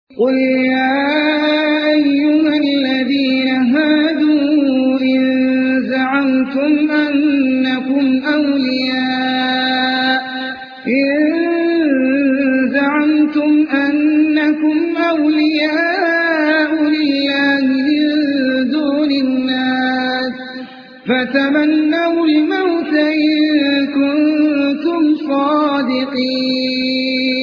قل يا أيها الذين هادوا إن زعمتم أنكم أولياء لله من دون الناس فتمنوا الموت إن كنتم صادقين